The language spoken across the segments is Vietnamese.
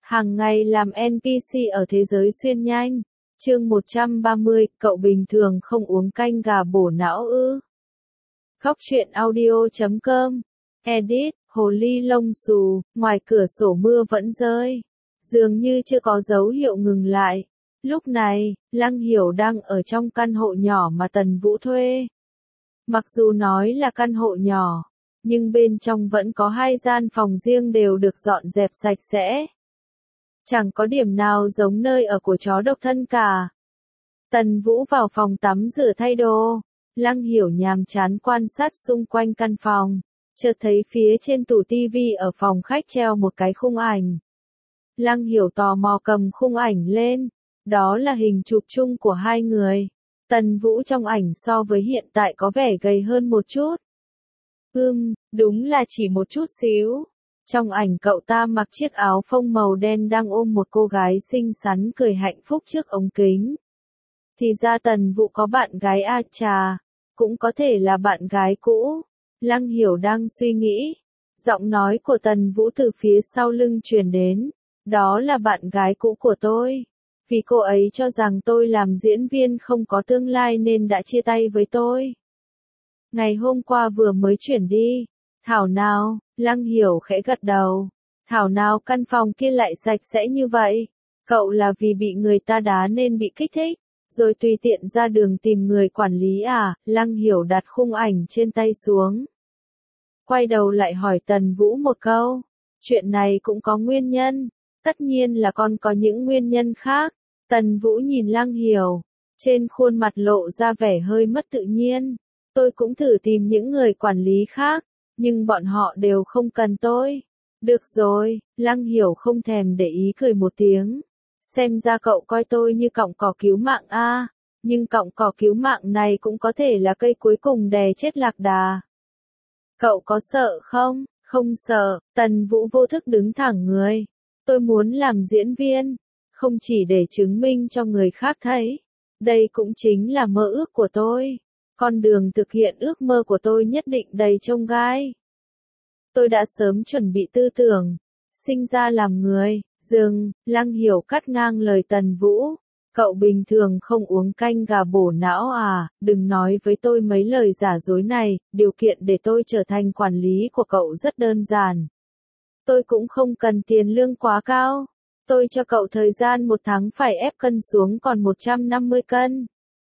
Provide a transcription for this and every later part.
Hàng ngày làm NPC ở thế giới xuyên nhanh. Chương 130, cậu bình thường không uống canh gà bổ não ư? Góc truyện audio.com. Edit, hồ ly lông xù, ngoài cửa sổ mưa vẫn rơi. Dường như chưa có dấu hiệu ngừng lại. Lúc này, Lăng Hiểu đang ở trong căn hộ nhỏ mà Tần Vũ thuê. Mặc dù nói là căn hộ nhỏ, nhưng bên trong vẫn có 2 gian phòng riêng đều được dọn dẹp sạch sẽ. Chẳng có điểm nào giống nơi ở của chó độc thân cả. Tần Vũ vào phòng tắm rửa thay đồ. Lăng Hiểu nhàm chán quan sát xung quanh căn phòng. Chợt thấy phía trên tủ tivi ở phòng khách treo một cái khung ảnh. Lăng Hiểu tò mò cầm khung ảnh lên. Đó là hình chụp chung của 2 người. Tần Vũ trong ảnh so với hiện tại có vẻ gầy hơn một chút. Đúng là chỉ một chút xíu. Trong ảnh cậu ta mặc chiếc áo phông màu đen đang ôm một cô gái xinh xắn cười hạnh phúc trước ống kính. Thì ra Tần Vũ có bạn gái a chà, cũng có thể là bạn gái cũ. Lăng Hiểu đang suy nghĩ. Giọng nói của Tần Vũ từ phía sau lưng truyền đến. Đó là bạn gái cũ của tôi. Vì cô ấy cho rằng tôi làm diễn viên không có tương lai nên đã chia tay với tôi. Ngày hôm qua vừa mới chuyển đi. Thảo nào, Lăng Hiểu khẽ gật đầu. Thảo nào căn phòng kia lại sạch sẽ như vậy. Cậu là vì bị người ta đá nên bị kích thích, rồi tùy tiện ra đường tìm người quản lý à? Lăng Hiểu đặt khung ảnh trên tay xuống. Quay đầu lại hỏi Tần Vũ một câu. Chuyện này cũng có nguyên nhân. Tất nhiên là còn có những nguyên nhân khác. Tần Vũ nhìn Lăng Hiểu. Trên khuôn mặt lộ ra vẻ hơi mất tự nhiên. Tôi cũng thử tìm những người quản lý khác. Nhưng bọn họ đều không cần tôi. Được rồi, Lăng Hiểu không thèm để ý cười một tiếng. Xem ra cậu coi tôi như cọng cỏ cứu mạng a. Nhưng cọng cỏ cứu mạng này cũng có thể là cây cuối cùng đè chết lạc đà. Cậu có sợ không? Không sợ. Tần Vũ vô thức đứng thẳng người. Tôi muốn làm diễn viên. Không chỉ để chứng minh cho người khác thấy. Đây cũng chính là mơ ước của tôi. Con đường thực hiện ước mơ của tôi nhất định đầy chông gai. Tôi đã sớm chuẩn bị tư tưởng. Sinh ra làm người. Lăng Hiểu cắt ngang lời Tần Vũ. Cậu bình thường không uống canh gà bổ não à? Đừng nói với tôi mấy lời giả dối này. Điều kiện để tôi trở thành quản lý của cậu rất đơn giản. Tôi cũng không cần tiền lương quá cao. Tôi cho cậu thời gian 1 tháng phải ép cân xuống còn 150 cân.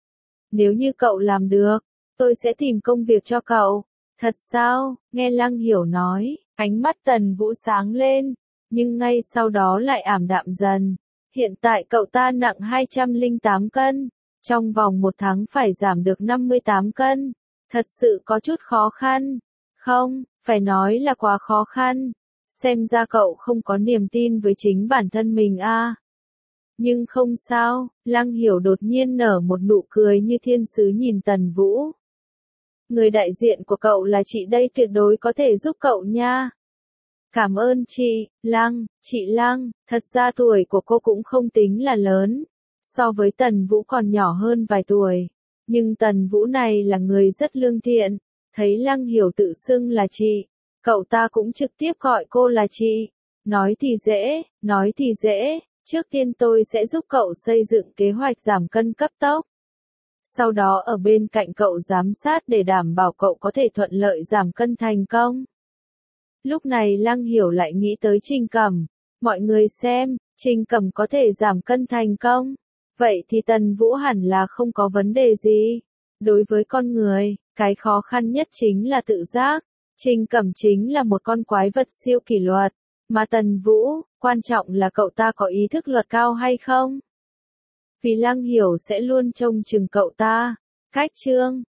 Nếu như cậu làm được, tôi sẽ tìm công việc cho cậu. Thật sao? Nghe Lăng Hiểu nói, ánh mắt Tần Vũ sáng lên, nhưng ngay sau đó lại ảm đạm dần. Hiện tại cậu ta nặng 208 cân, trong vòng 1 tháng phải giảm được 58 cân. Thật sự có chút khó khăn. Không, phải nói là quá khó khăn. Xem ra cậu không có niềm tin với chính bản thân mình a. Nhưng không sao, Lăng Hiểu đột nhiên nở một nụ cười như thiên sứ nhìn Tần Vũ. Người đại diện của cậu là chị đây, tuyệt đối có thể giúp cậu nha. Cảm ơn chị Lăng, thật ra tuổi của cô cũng không tính là lớn. So với Tần Vũ còn nhỏ hơn vài tuổi. Nhưng Tần Vũ này là người rất lương thiện. Thấy Lăng Hiểu tự xưng là chị, cậu ta cũng trực tiếp gọi cô là chị. Nói thì dễ. Trước tiên tôi sẽ giúp cậu xây dựng kế hoạch giảm cân cấp tốc. Sau đó ở bên cạnh cậu giám sát để đảm bảo cậu có thể thuận lợi giảm cân thành công. Lúc này Lăng Hiểu lại nghĩ tới Trình Cẩm. Mọi người xem, Trình Cẩm có thể giảm cân thành công. Vậy thì Tần Vũ hẳn là không có vấn đề gì. Đối với con người, cái khó khăn nhất chính là tự giác. Trình Cẩm chính là một con quái vật siêu kỷ luật. Mà Tần Vũ, quan trọng là cậu ta có ý thức luật cao hay không? Vì Lăng Hiểu sẽ luôn trông chừng cậu ta. Cách chương